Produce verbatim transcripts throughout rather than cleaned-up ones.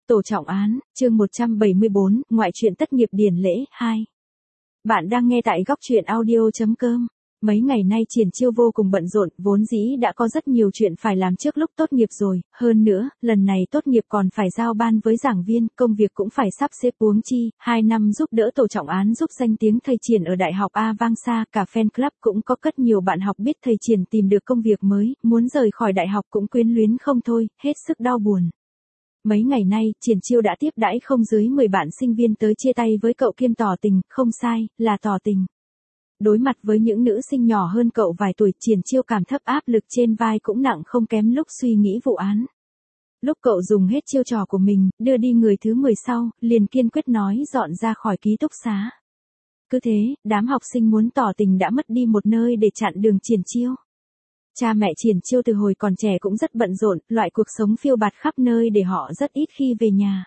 Tổ trọng án, chương một trăm bảy mươi bốn, ngoại truyện tất nghiệp điển lễ, hai. Bạn đang nghe tại góc truyện audio chấm com. Mấy ngày nay Triển Chiêu vô cùng bận rộn, vốn dĩ đã có rất nhiều chuyện phải làm trước lúc tốt nghiệp rồi, hơn nữa, lần này tốt nghiệp còn phải giao ban với giảng viên, công việc cũng phải sắp xếp huống chi, hai năm giúp đỡ tổ trọng án giúp danh tiếng thầy Triển ở Đại học Avanza, cả fan club cũng có rất nhiều bạn học biết thầy Triển tìm được công việc mới, muốn rời khỏi đại học cũng quyến luyến không thôi, hết sức đau buồn. Mấy ngày nay, Triển Chiêu đã tiếp đãi không dưới mười bạn sinh viên tới chia tay với cậu kiêm tỏ tình, không sai, là tỏ tình. Đối mặt với những nữ sinh nhỏ hơn cậu vài tuổi, Triển Chiêu cảm thấp áp lực trên vai cũng nặng không kém lúc suy nghĩ vụ án. Lúc cậu dùng hết chiêu trò của mình, đưa đi người thứ mười sau, liền kiên quyết nói dọn ra khỏi ký túc xá. Cứ thế, đám học sinh muốn tỏ tình đã mất đi một nơi để chặn đường Triển Chiêu. Cha mẹ Triển Chiêu từ hồi còn trẻ cũng rất bận rộn, loại cuộc sống phiêu bạt khắp nơi để họ rất ít khi về nhà.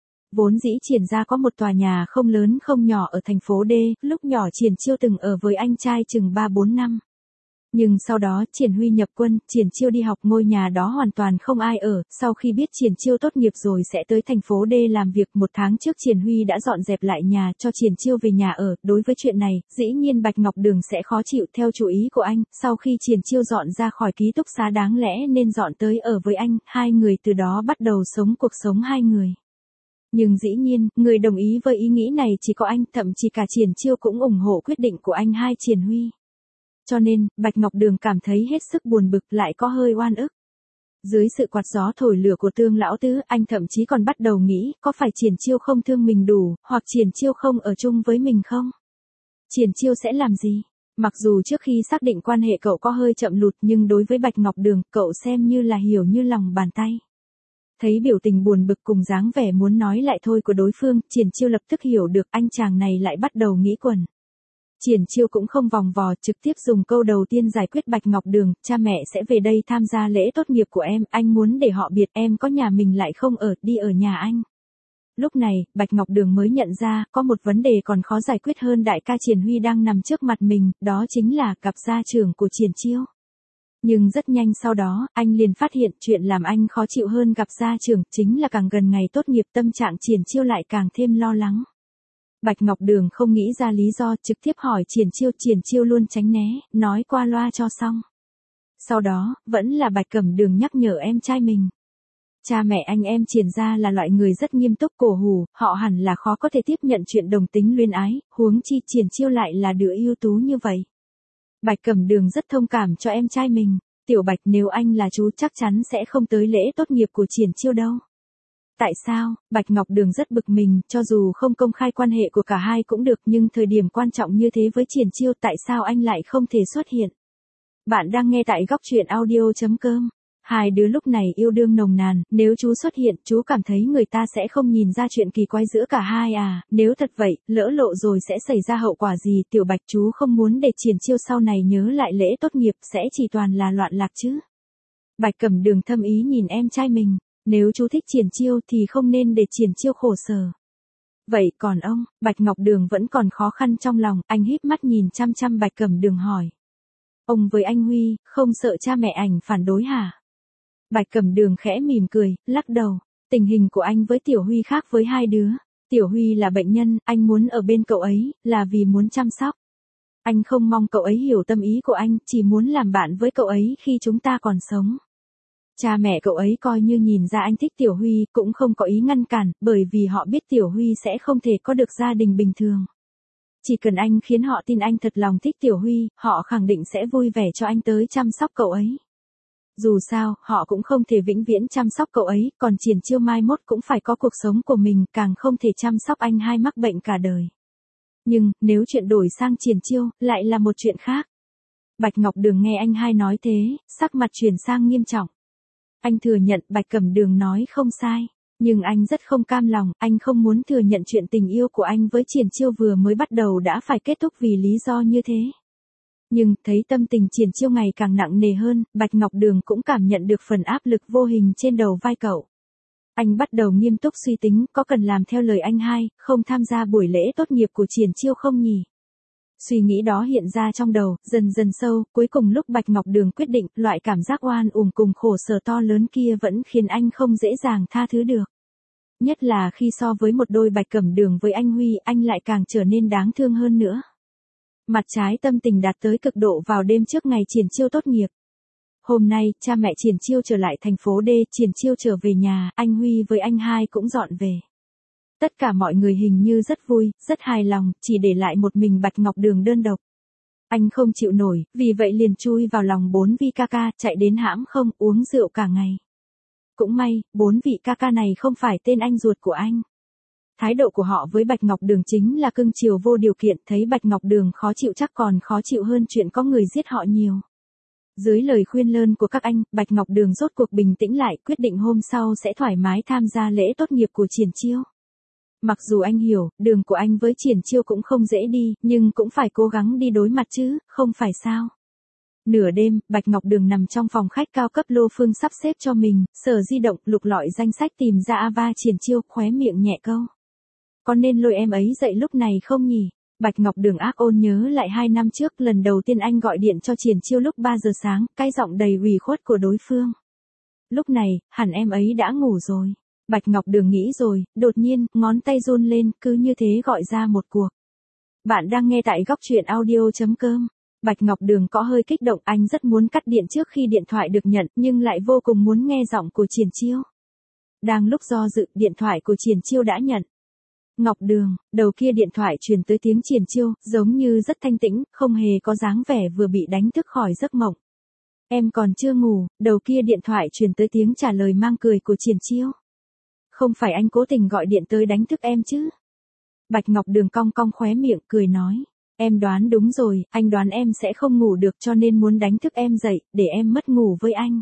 Vốn dĩ Triển gia có một tòa nhà không lớn không nhỏ ở thành phố D, lúc nhỏ Triển Chiêu từng ở với anh trai chừng ba bốn năm. Nhưng sau đó Triển Huy nhập quân, Triển Chiêu đi học, ngôi nhà đó hoàn toàn không ai ở, sau khi biết Triển Chiêu tốt nghiệp rồi sẽ tới thành phố D làm việc, một tháng trước Triển Huy đã dọn dẹp lại nhà cho Triển Chiêu về nhà ở, đối với chuyện này, dĩ nhiên Bạch Ngọc Đường sẽ khó chịu theo chủ ý của anh, sau khi Triển Chiêu dọn ra khỏi ký túc xá đáng lẽ nên dọn tới ở với anh, hai người từ đó bắt đầu sống cuộc sống hai người. Nhưng dĩ nhiên, người đồng ý với ý nghĩ này chỉ có anh, thậm chí cả Triển Chiêu cũng ủng hộ quyết định của anh hai Triển Huy. Cho nên, Bạch Ngọc Đường cảm thấy hết sức buồn bực lại có hơi oan ức. Dưới sự quạt gió thổi lửa của Tương lão tứ, anh thậm chí còn bắt đầu nghĩ, có phải Triển Chiêu không thương mình đủ, hoặc Triển Chiêu không ở chung với mình không? Triển Chiêu sẽ làm gì? Mặc dù trước khi xác định quan hệ cậu có hơi chậm lụt, nhưng đối với Bạch Ngọc Đường, cậu xem như là hiểu như lòng bàn tay. Thấy biểu tình buồn bực cùng dáng vẻ muốn nói lại thôi của đối phương, Triển Chiêu lập tức hiểu được anh chàng này lại bắt đầu nghĩ quẩn. Triển Chiêu cũng không vòng vò, trực tiếp dùng câu đầu tiên giải quyết Bạch Ngọc Đường, cha mẹ sẽ về đây tham gia lễ tốt nghiệp của em, anh muốn để họ biết em có nhà mình lại không ở, đi ở nhà anh. Lúc này, Bạch Ngọc Đường mới nhận ra, có một vấn đề còn khó giải quyết hơn đại ca Triển Huy đang nằm trước mặt mình, đó chính là gặp gia trưởng của Triển Chiêu. Nhưng rất nhanh sau đó, anh liền phát hiện chuyện làm anh khó chịu hơn gặp gia trưởng, chính là càng gần ngày tốt nghiệp tâm trạng Triển Chiêu lại càng thêm lo lắng. Bạch Ngọc Đường không nghĩ ra lý do, trực tiếp hỏi Triển Chiêu, Triển Chiêu luôn tránh né, nói qua loa cho xong. Sau đó, vẫn là Bạch Cẩm Đường nhắc nhở em trai mình. Cha mẹ anh em Triển gia là loại người rất nghiêm túc cổ hủ, họ hẳn là khó có thể tiếp nhận chuyện đồng tính luyến ái, huống chi Triển Chiêu lại là đứa ưu tú như vậy. Bạch Cẩm Đường rất thông cảm cho em trai mình, Tiểu Bạch, nếu anh là chú chắc chắn sẽ không tới lễ tốt nghiệp của Triển Chiêu đâu. Tại sao? Bạch Ngọc Đường rất bực mình, cho dù không công khai quan hệ của cả hai cũng được, nhưng thời điểm quan trọng như thế với Triển Chiêu tại sao anh lại không thể xuất hiện? Bạn đang nghe tại góc truyện audio chấm com. Hai đứa lúc này yêu đương nồng nàn, nếu chú xuất hiện, chú cảm thấy người ta sẽ không nhìn ra chuyện kỳ quái giữa cả hai à, nếu thật vậy, lỡ lộ rồi sẽ xảy ra hậu quả gì? Tiểu Bạch, chú không muốn để Triển Chiêu sau này nhớ lại lễ tốt nghiệp, sẽ chỉ toàn là loạn lạc chứ. Bạch Cẩm Đường thâm ý nhìn em trai mình, nếu chú thích Triển Chiêu thì không nên để Triển Chiêu khổ sở. Vậy còn ông? Bạch Ngọc Đường vẫn còn khó khăn trong lòng, anh híp mắt nhìn chăm chăm Bạch Cẩm Đường hỏi. Ông với anh Huy, không sợ cha mẹ ảnh phản đối hả? Bạch Cẩm Đường khẽ mỉm cười, lắc đầu. Tình hình của anh với Tiểu Huy khác với hai đứa. Tiểu Huy là bệnh nhân, anh muốn ở bên cậu ấy, là vì muốn chăm sóc. Anh không mong cậu ấy hiểu tâm ý của anh, chỉ muốn làm bạn với cậu ấy khi chúng ta còn sống. Cha mẹ cậu ấy coi như nhìn ra anh thích Tiểu Huy, cũng không có ý ngăn cản, bởi vì họ biết Tiểu Huy sẽ không thể có được gia đình bình thường. Chỉ cần anh khiến họ tin anh thật lòng thích Tiểu Huy, họ khẳng định sẽ vui vẻ cho anh tới chăm sóc cậu ấy. Dù sao, họ cũng không thể vĩnh viễn chăm sóc cậu ấy, còn Triển Chiêu mai mốt cũng phải có cuộc sống của mình, càng không thể chăm sóc anh hai mắc bệnh cả đời. Nhưng, nếu chuyện đổi sang Triển Chiêu, lại là một chuyện khác. Bạch Ngọc Đường nghe anh hai nói thế, sắc mặt chuyển sang nghiêm trọng. Anh thừa nhận Bạch Cẩm Đường nói không sai, nhưng anh rất không cam lòng, anh không muốn thừa nhận chuyện tình yêu của anh với Triển Chiêu vừa mới bắt đầu đã phải kết thúc vì lý do như thế. Nhưng, thấy tâm tình Triển Chiêu ngày càng nặng nề hơn, Bạch Ngọc Đường cũng cảm nhận được phần áp lực vô hình trên đầu vai cậu. Anh bắt đầu nghiêm túc suy tính, có cần làm theo lời anh hai, không tham gia buổi lễ tốt nghiệp của Triển Chiêu không nhỉ? Suy nghĩ đó hiện ra trong đầu, dần dần sâu, cuối cùng lúc Bạch Ngọc Đường quyết định, loại cảm giác oan uổng cùng khổ sở to lớn kia vẫn khiến anh không dễ dàng tha thứ được. Nhất là khi so với một đôi Bạch Cẩm Đường với anh Huy, anh lại càng trở nên đáng thương hơn nữa. Mặt trái tâm tình đạt tới cực độ vào đêm trước ngày Triển Chiêu tốt nghiệp. Hôm nay, cha mẹ Triển Chiêu trở lại thành phố D, Triển Chiêu trở về nhà, anh Huy với anh hai cũng dọn về. Tất cả mọi người hình như rất vui, rất hài lòng, chỉ để lại một mình Bạch Ngọc Đường đơn độc. Anh không chịu nổi, vì vậy liền chui vào lòng bốn vị ca ca, chạy đến hãm không, uống rượu cả ngày. Cũng may, bốn vị ca ca này không phải tên anh ruột của anh. Thái độ của họ với Bạch Ngọc Đường chính là cưng chiều vô điều kiện, thấy Bạch Ngọc Đường khó chịu chắc còn khó chịu hơn chuyện có người giết họ nhiều. Dưới lời khuyên lơn của các anh, Bạch Ngọc Đường rốt cuộc bình tĩnh lại, quyết định hôm sau sẽ thoải mái tham gia lễ tốt nghiệp của Triển Chiêu. Mặc dù anh hiểu, đường của anh với Triển Chiêu cũng không dễ đi, nhưng cũng phải cố gắng đi đối mặt chứ, không phải sao. Nửa đêm, Bạch Ngọc Đường nằm trong phòng khách cao cấp Lô Phương sắp xếp cho mình, sờ di động, lục lọi danh sách tìm ra Ava Triển Chiêu, khóe miệng nhẹ câu. Có nên lôi em ấy dậy lúc này không nhỉ? Bạch Ngọc Đường ác ôn nhớ lại hai năm trước lần đầu tiên anh gọi điện cho Triển Chiêu lúc ba giờ sáng, cái giọng đầy ủy khuất của đối phương. Lúc này, hẳn em ấy đã ngủ rồi. Bạch Ngọc Đường nghĩ rồi, đột nhiên, ngón tay run lên, cứ như thế gọi ra một cuộc. Bạn đang nghe tại góc truyện audio chấm com. Bạch Ngọc Đường có hơi kích động, anh rất muốn cắt điện trước khi điện thoại được nhận, nhưng lại vô cùng muốn nghe giọng của Triển Chiêu. Đang lúc do dự, điện thoại của Triển Chiêu đã nhận. Ngọc Đường, đầu kia điện thoại truyền tới tiếng Triển Chiêu, giống như rất thanh tĩnh, không hề có dáng vẻ vừa bị đánh thức khỏi giấc mộng. Em còn chưa ngủ, đầu kia điện thoại truyền tới tiếng trả lời mang cười của Triển Chiêu. Không phải anh cố tình gọi điện tới đánh thức em chứ? Bạch Ngọc Đường cong cong khóe miệng, cười nói. Em đoán đúng rồi, anh đoán em sẽ không ngủ được cho nên muốn đánh thức em dậy, để em mất ngủ với anh.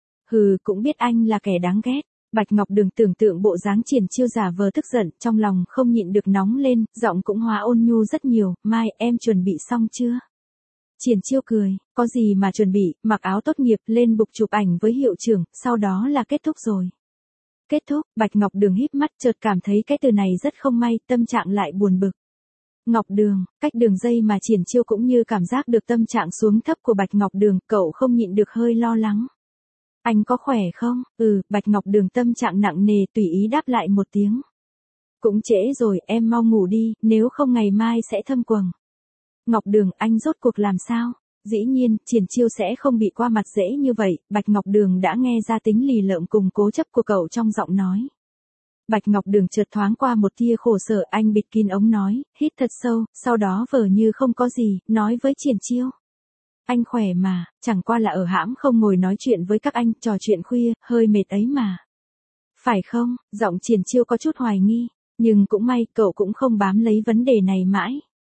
Hừ, cũng biết anh là kẻ đáng ghét. Bạch Ngọc Đường tưởng tượng bộ dáng Triển Chiêu giả vờ tức giận, trong lòng không nhịn được nóng lên, giọng cũng hóa ôn nhu rất nhiều, Mai, em chuẩn bị xong chưa? Triển Chiêu cười, có gì mà chuẩn bị, mặc áo tốt nghiệp, lên bục chụp ảnh với hiệu trưởng, sau đó là kết thúc rồi. Kết thúc, Bạch Ngọc Đường híp mắt chợt cảm thấy cái từ này rất không may, tâm trạng lại buồn bực. Ngọc Đường, cách đường dây mà Triển Chiêu cũng như cảm giác được tâm trạng xuống thấp của Bạch Ngọc Đường, cậu không nhịn được hơi lo lắng. Anh có khỏe không? Ừ, Bạch Ngọc Đường tâm trạng nặng nề tùy ý đáp lại một tiếng. Cũng trễ rồi, em mau ngủ đi, nếu không ngày mai sẽ thâm quầng. Ngọc Đường, anh rốt cuộc làm sao? Dĩ nhiên, Triển Chiêu sẽ không bị qua mặt dễ như vậy, Bạch Ngọc Đường đã nghe ra tính lì lợm cùng cố chấp của cậu trong giọng nói. Bạch Ngọc Đường chợt thoáng qua một tia khổ sở, anh bịt kín ống nói, hít thật sâu, sau đó vờ như không có gì, nói với Triển Chiêu. Anh khỏe mà, chẳng qua là ở hãm không ngồi nói chuyện với các anh, trò chuyện khuya, hơi mệt ấy mà. Phải không? Giọng Triển Chiêu có chút hoài nghi, nhưng cũng may, cậu cũng không bám lấy vấn đề này mãi.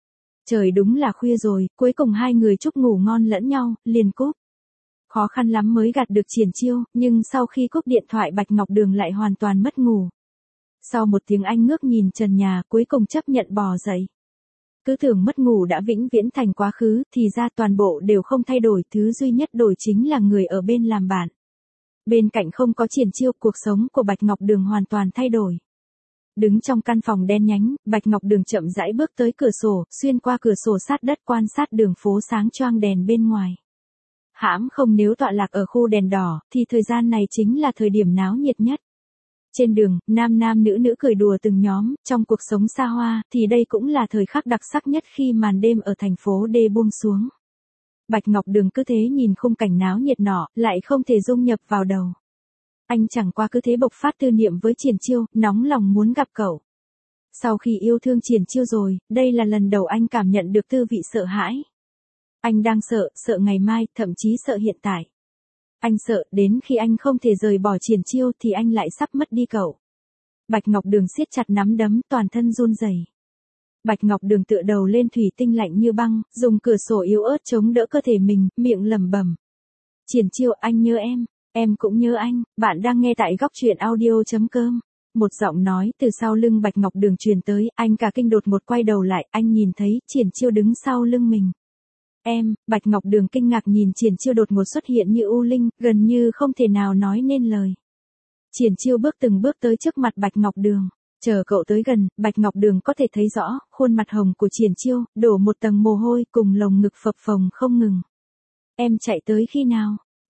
Trời đúng là khuya rồi, cuối cùng hai người chúc ngủ ngon lẫn nhau, liền cúp. Khó khăn lắm mới gạt được Triển Chiêu, nhưng sau khi cúp điện thoại Bạch Ngọc Đường lại hoàn toàn mất ngủ. Sau một tiếng anh ngước nhìn trần nhà, cuối cùng chấp nhận bò dậy. Cứ tưởng mất ngủ đã vĩnh viễn thành quá khứ, thì ra toàn bộ đều không thay đổi, thứ duy nhất đổi chính là người ở bên làm bạn. Bên cạnh không có Triển Chiêu, cuộc sống của Bạch Ngọc Đường hoàn toàn thay đổi. Đứng trong căn phòng đen nhánh, Bạch Ngọc Đường chậm rãi bước tới cửa sổ, xuyên qua cửa sổ sát đất quan sát đường phố sáng choang đèn bên ngoài. Hãm không nếu tọa lạc ở khu đèn đỏ, thì thời gian này chính là thời điểm náo nhiệt nhất. Trên đường, nam nam nữ nữ cười đùa từng nhóm, trong cuộc sống xa hoa, thì đây cũng là thời khắc đặc sắc nhất khi màn đêm ở thành phố D buông xuống. Bạch Ngọc Đường cứ thế nhìn khung cảnh náo nhiệt nọ, lại không thể dung nhập vào đầu. Anh chẳng qua cứ thế bộc phát tư niệm với Triển Chiêu, nóng lòng muốn gặp cậu. Sau khi yêu thương Triển Chiêu rồi, đây là lần đầu anh cảm nhận được tư vị sợ hãi. Anh đang sợ, sợ ngày mai, thậm chí sợ hiện tại. Anh sợ, đến khi anh không thể rời bỏ Triển Chiêu thì anh lại sắp mất đi cậu. Bạch Ngọc Đường siết chặt nắm đấm, toàn thân run rẩy. Bạch Ngọc Đường tựa đầu lên thủy tinh lạnh như băng, dùng cửa sổ yếu ớt chống đỡ cơ thể mình, miệng lẩm bẩm. Triển Chiêu, anh nhớ em, em cũng nhớ anh, bạn đang nghe tại góc truyện audio chấm com. Một giọng nói từ sau lưng Bạch Ngọc Đường truyền tới, anh cả kinh đột ngột quay đầu lại, anh nhìn thấy Triển Chiêu đứng sau lưng mình. Em, Bạch Ngọc Đường kinh ngạc nhìn Triển Chiêu đột ngột xuất hiện như u linh, gần như không thể nào nói nên lời. Triển Chiêu bước từng bước tới trước mặt Bạch Ngọc Đường. Chờ cậu tới gần, Bạch Ngọc Đường có thể thấy rõ, khuôn mặt hồng của Triển Chiêu, đổ một tầng mồ hôi cùng lồng ngực phập phồng không ngừng. Em chạy tới khi nào?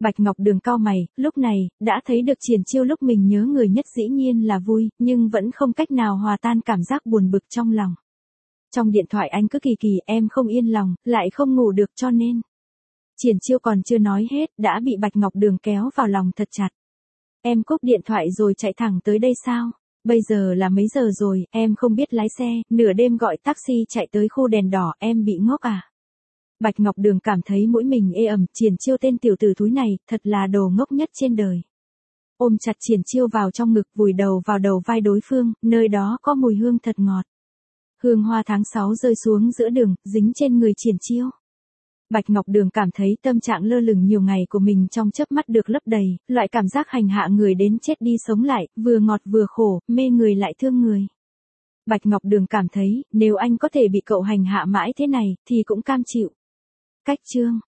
Bạch Ngọc Đường cau mày, lúc này, đã thấy được Triển Chiêu lúc mình nhớ người nhất dĩ nhiên là vui, nhưng vẫn không cách nào hòa tan cảm giác buồn bực trong lòng. Trong điện thoại anh cứ kỳ kỳ, em không yên lòng, lại không ngủ được cho nên. Triển Chiêu còn chưa nói hết, đã bị Bạch Ngọc Đường kéo vào lòng thật chặt. Em cúp điện thoại rồi chạy thẳng tới đây sao? Bây giờ là mấy giờ rồi, em không biết lái xe, nửa đêm gọi taxi chạy tới khu đèn đỏ, em bị ngốc à? Bạch Ngọc Đường cảm thấy mũi mình ê ẩm, Triển Chiêu tên tiểu tử thúi này, thật là đồ ngốc nhất trên đời. Ôm chặt Triển Chiêu vào trong ngực, vùi đầu vào đầu vai đối phương, nơi đó có mùi hương thật ngọt. Hương hoa tháng sáu rơi xuống giữa đường, dính trên người Triển Chiêu. Bạch Ngọc Đường cảm thấy tâm trạng lơ lửng nhiều ngày của mình trong chớp mắt được lấp đầy, loại cảm giác hành hạ người đến chết đi sống lại, vừa ngọt vừa khổ, mê người lại thương người. Bạch Ngọc Đường cảm thấy, nếu anh có thể bị cậu hành hạ mãi thế này, thì cũng cam chịu. Cách chương